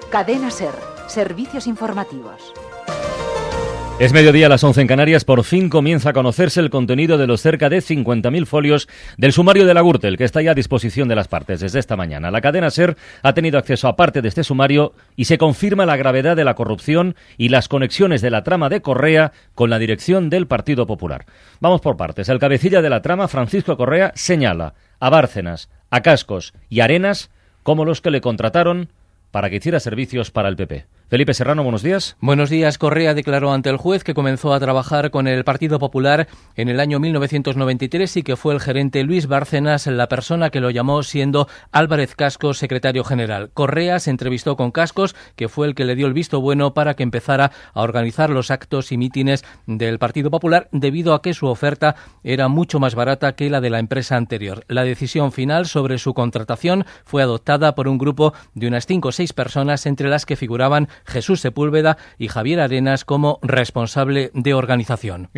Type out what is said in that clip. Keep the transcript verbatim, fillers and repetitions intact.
Cadena SER, servicios informativos. Es mediodía a las once en Canarias. Por fin comienza a conocerse el contenido de los cerca de cincuenta mil folios del sumario de la Gürtel, que está ya a disposición de las partes desde esta mañana. La cadena SER ha tenido acceso a parte de este sumario y se confirma la gravedad de la corrupción y las conexiones de la trama de Correa con la dirección del Partido Popular. Vamos por partes. El cabecilla de la trama, Francisco Correa, señala a Bárcenas, a Cascos y a Arenas como los que le contrataron para que hiciera servicios para el P P. Felipe Serrano, buenos días. Buenos días. Correa declaró ante el juez que comenzó a trabajar con el Partido Popular en el año mil novecientos noventa y tres y que fue el gerente Luis Bárcenas la persona que lo llamó, siendo Álvarez Cascos secretario general. Correa se entrevistó con Cascos, que fue el que le dio el visto bueno para que empezara a organizar los actos y mítines del Partido Popular, debido a que su oferta era mucho más barata que la de la empresa anterior. La decisión final sobre su contratación fue adoptada por un grupo de unas cinco o seis personas, entre las que figuraban Jesús Sepúlveda y Javier Arenas como responsable de organización.